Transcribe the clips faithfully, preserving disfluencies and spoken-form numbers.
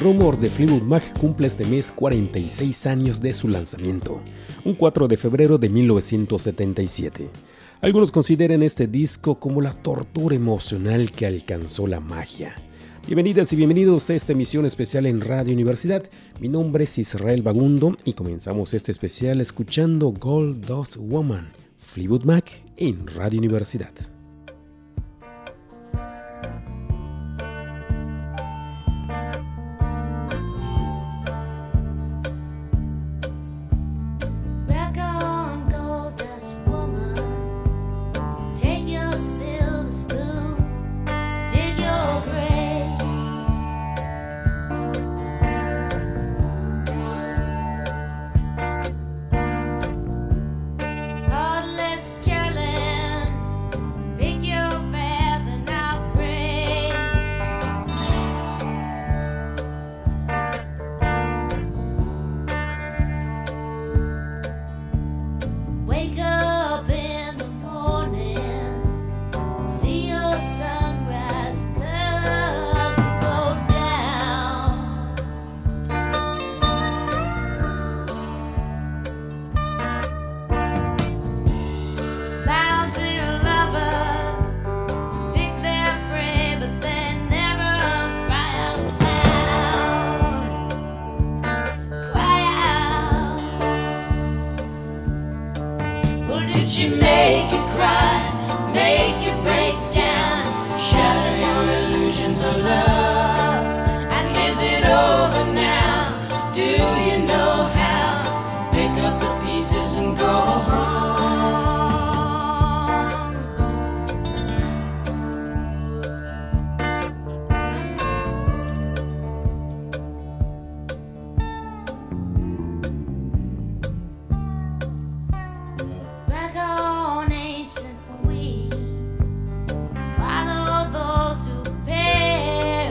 Rumors de Fleetwood Mac cumple este mes cuarenta y seis años de su lanzamiento, un cuatro de febrero de mil novecientos setenta y siete. Algunos consideran este disco como la tortura emocional que alcanzó la magia. Bienvenidas y bienvenidos a esta emisión especial en Radio Universidad. Mi nombre es Israel Bagundo y comenzamos este especial escuchando Gold Dust Woman, Fleetwood Mac en Radio Universidad. She make you cry, make you break down, shatter your illusions of love. And is it over now? Do you know how? Pick up the pieces and go home. Follow those who bear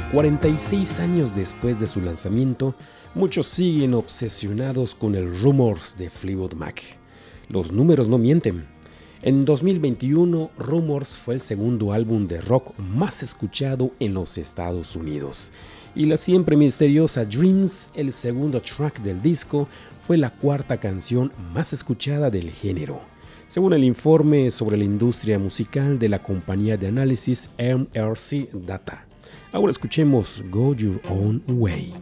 cuarenta y seis años después de su lanzamiento, muchos siguen obsesionados con el Rumors de Fleetwood Mac. Los números no mienten. En dos mil veintiuno, Rumors fue el segundo álbum de rock más escuchado en los Estados Unidos. Y la siempre misteriosa Dreams, el segundo track del disco, fue la cuarta canción más escuchada del género, según el informe sobre la industria musical de la compañía de análisis M R C Data. Ahora escuchemos Go Your Own Way.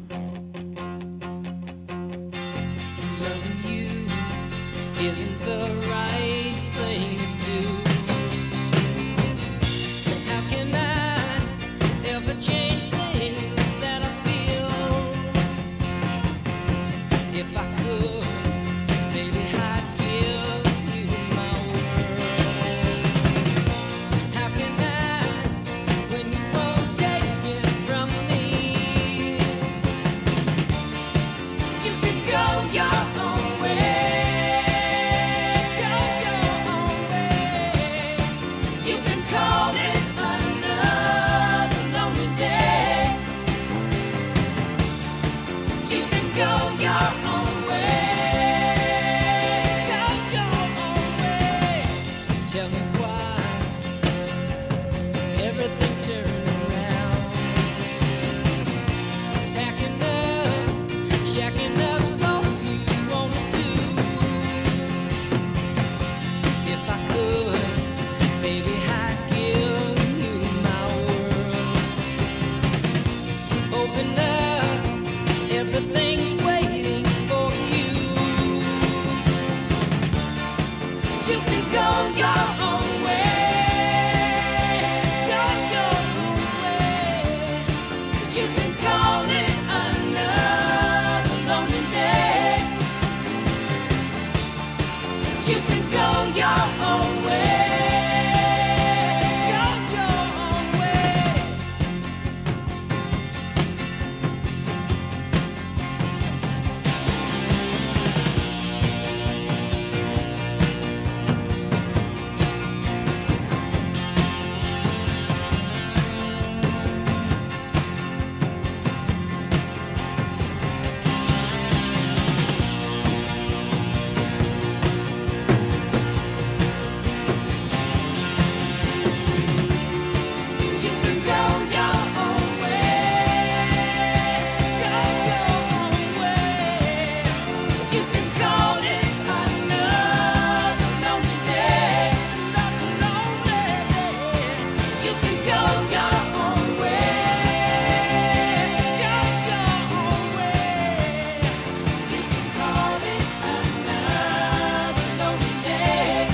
Loving you isn't the right thing to do. How can I ever change things that I feel? If I could, maybe I'd give you my world. How can I, when you won't take it from me? You can go your own way. Go your own way. You can call it another lonely day. You can go your own way. Go your own way. Tell me why everything turned around. Packing up, checking up, so you wanna do. If I could, baby, I'd give you my world. Open up, everything's waiting for you. You can go your own way. Go your own way. You can call it another lonely day. You can go your own way. Go your own way. You can go your own way. Go your own way. You can call it another lonely day. Another lonely day. You can go your own way. Go your own way. You can call it another lonely day.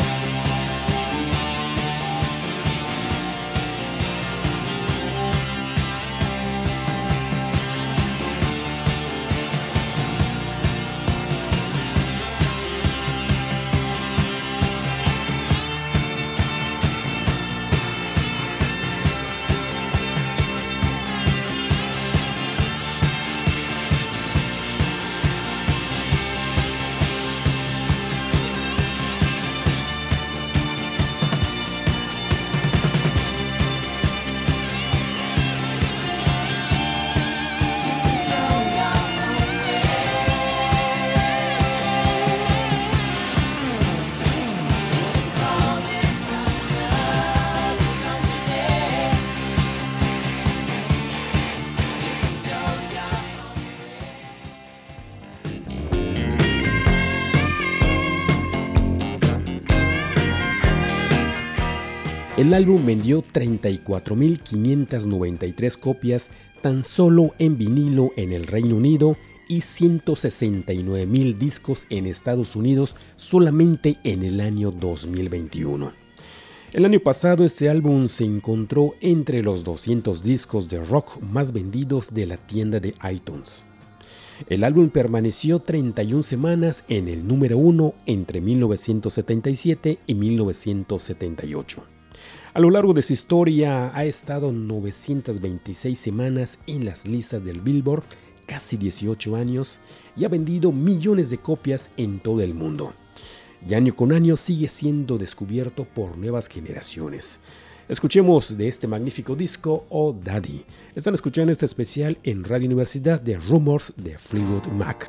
El álbum vendió treinta y cuatro mil quinientas noventa y tres copias tan solo en vinilo en el Reino Unido y ciento sesenta y nueve mil discos en Estados Unidos solamente en el año dos mil veintiuno. El año pasado este álbum se encontró entre los doscientos discos de rock más vendidos de la tienda de iTunes. El álbum permaneció treinta y una semanas en el número uno entre mil novecientos setenta y siete y mil novecientos setenta y ocho. A lo largo de su historia ha estado novecientas veintiséis semanas en las listas del Billboard, casi dieciocho años, y ha vendido millones de copias en todo el mundo. Y año con año sigue siendo descubierto por nuevas generaciones. Escuchemos de este magnífico disco Oh Daddy. Están escuchando este especial en Radio Universidad de Rumors de Fleetwood Mac.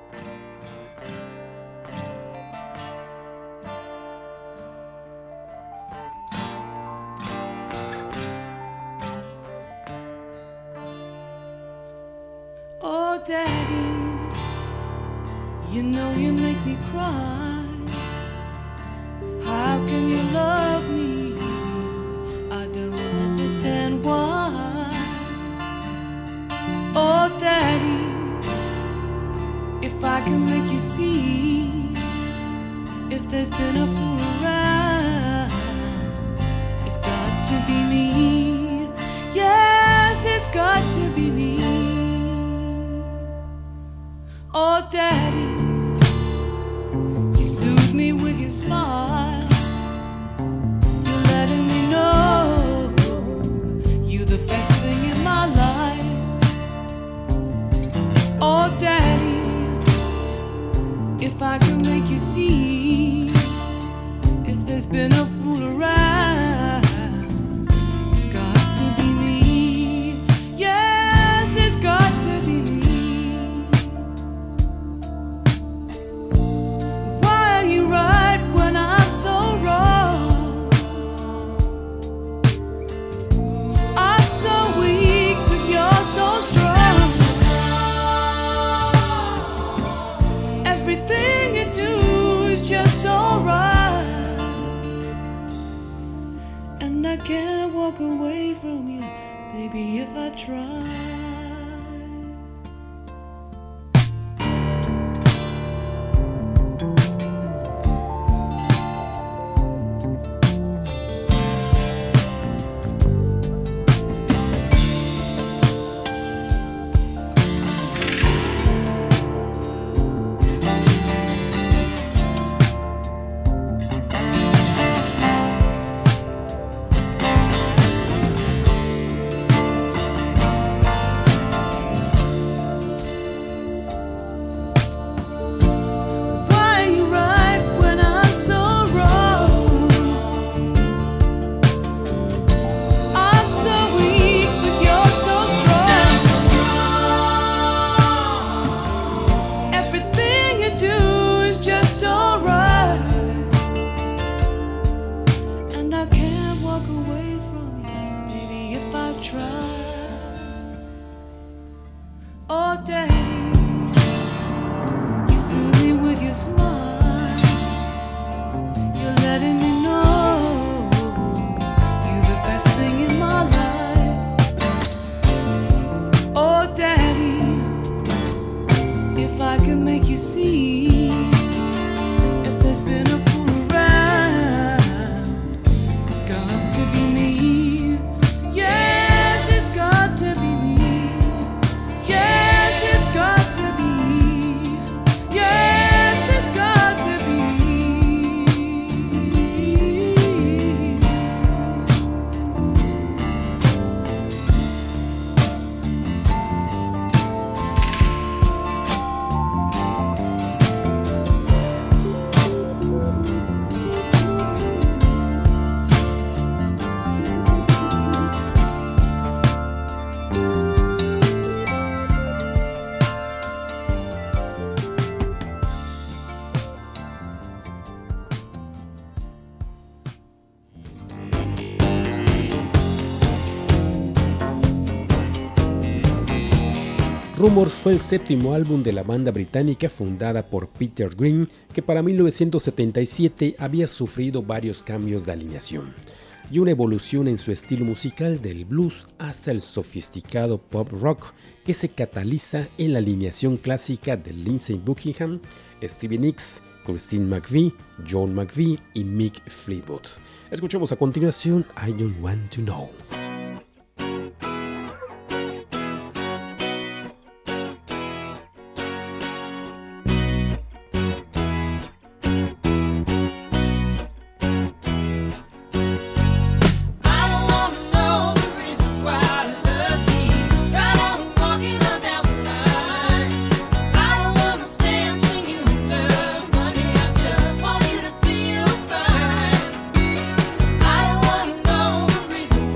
Oh Daddy, you know you make me cry. How can you love me? I don't understand why. Oh Daddy, if I can make you see, if there's been a fool around, it's got to be me. Yes, it's got to be me. Oh Daddy, you soothe me with your smile. You're letting me know you're the best thing in my life. Oh Daddy, if I can make you see, if there's been a fool around, it's got to be me. Yes, it's got to be me. I can't walk away from you, baby, if I try. Rumors fue el séptimo álbum de la banda británica fundada por Peter Green, que para mil novecientos setenta y siete había sufrido varios cambios de alineación y una evolución en su estilo musical del blues hasta el sofisticado pop rock que se cataliza en la alineación clásica de Lindsey Buckingham, Stevie Nicks, Christine McVie, John McVie y Mick Fleetwood. Escuchemos a continuación I Don't Want to Know. Reasons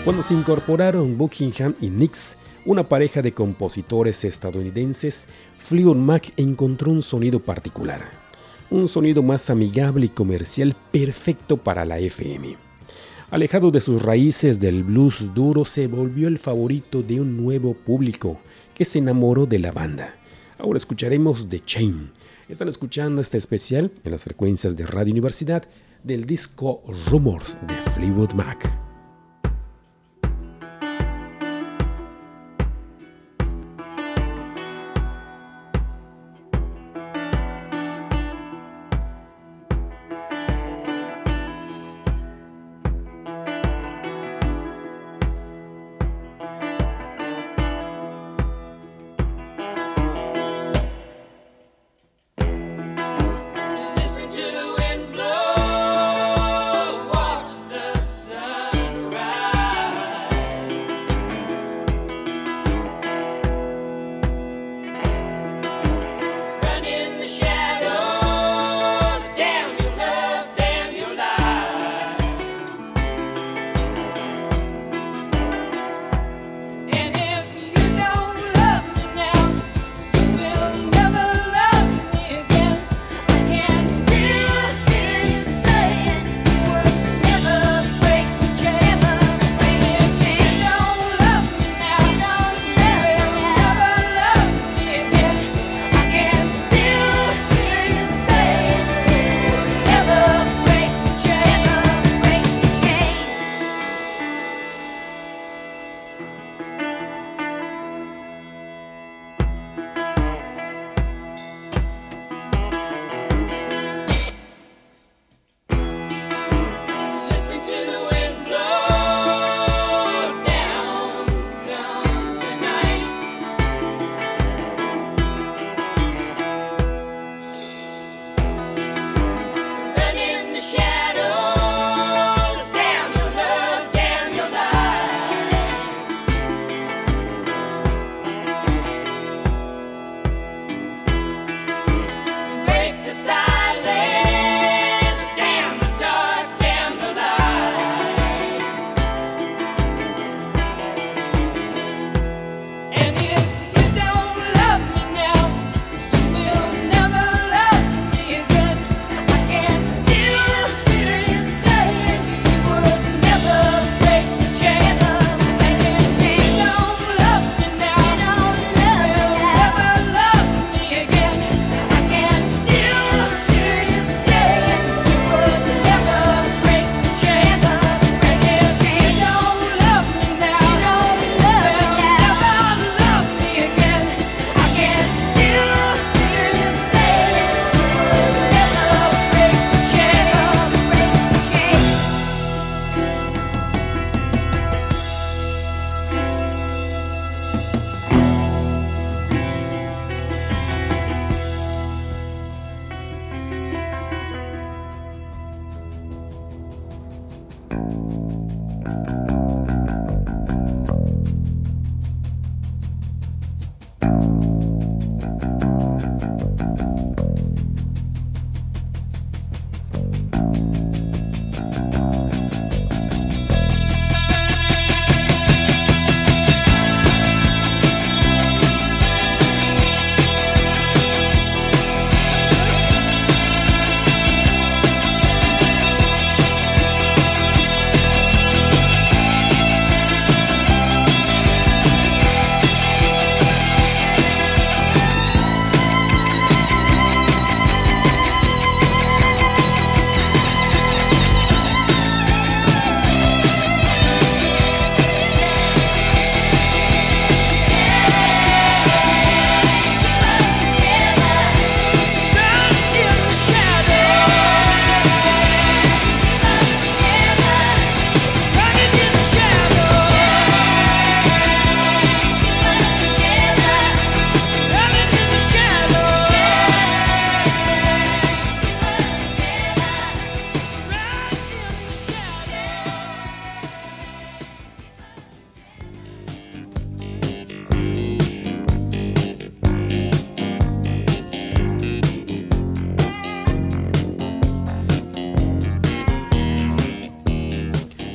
Cuando se incorporaron Buckingham y Nicks, una pareja de compositores estadounidenses, Fleetwood Mac encontró un sonido particular, un sonido más amigable y comercial perfecto para la F M. Alejado de sus raíces del blues duro, se volvió el favorito de un nuevo público que se enamoró de la banda. Ahora escucharemos The Chain. Están escuchando este especial en las frecuencias de Radio Universidad del disco Rumors de Fleetwood Mac.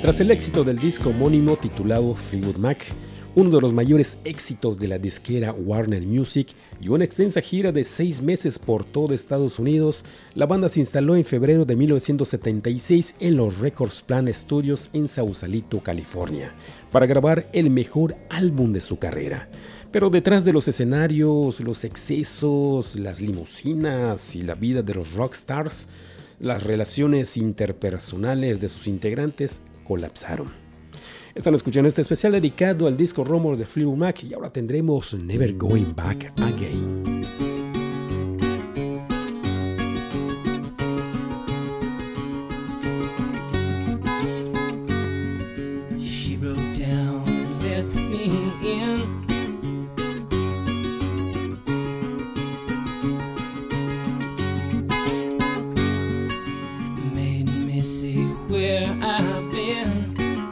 Tras el éxito del disco homónimo titulado Fleetwood Mac, uno de los mayores éxitos de la disquera Warner Music y una extensa gira de seis meses por todo Estados Unidos, la banda se instaló en febrero de mil novecientos setenta y seis en los Records Plant Studios en Sausalito, California, para grabar el mejor álbum de su carrera. Pero detrás de los escenarios, los excesos, las limusinas y la vida de los rockstars, las relaciones interpersonales de sus integrantes colapsaron. Están escuchando este especial dedicado al disco Rumors de Fleetwood Mac y ahora tendremos Never Going Back Again. She broke down and let me in. Made me see where I've been.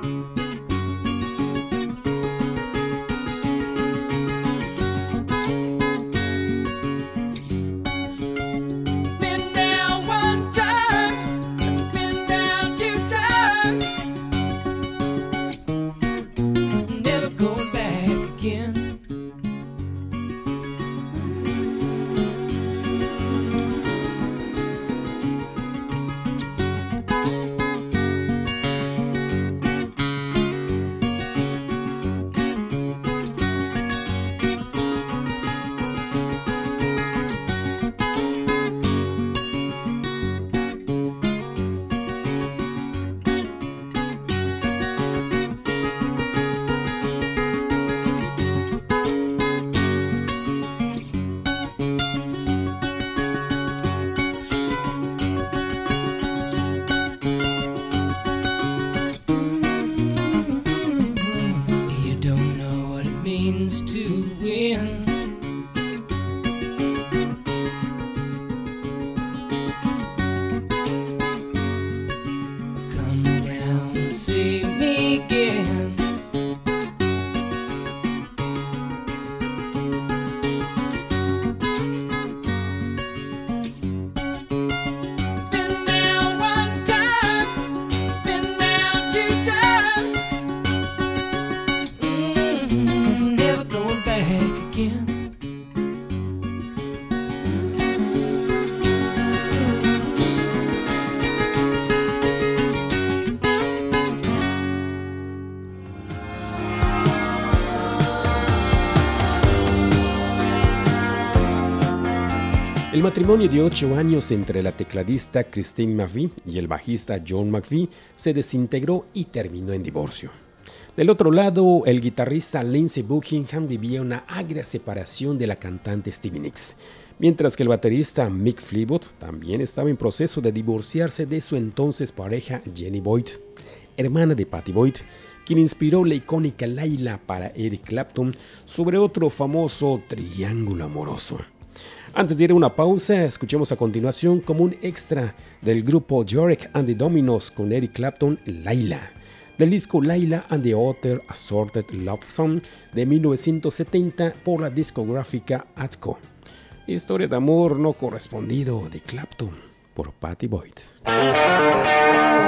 El matrimonio de ocho años entre la tecladista Christine McVie y el bajista John McVie se desintegró y terminó en divorcio. Del otro lado, el guitarrista Lindsey Buckingham vivía una agria separación de la cantante Stevie Nicks, mientras que el baterista Mick Fleetwood también estaba en proceso de divorciarse de su entonces pareja Jenny Boyd, hermana de Pattie Boyd, quien inspiró la icónica Layla para Eric Clapton sobre otro famoso triángulo amoroso. Antes de ir a una pausa, escuchemos a continuación como un extra del grupo Yorick and the Dominos con Eric Clapton, Layla, del disco Layla and the Other Assorted Love Song de mil novecientos setenta por la discográfica Atco. Historia de amor no correspondido de Clapton por Pattie Boyd.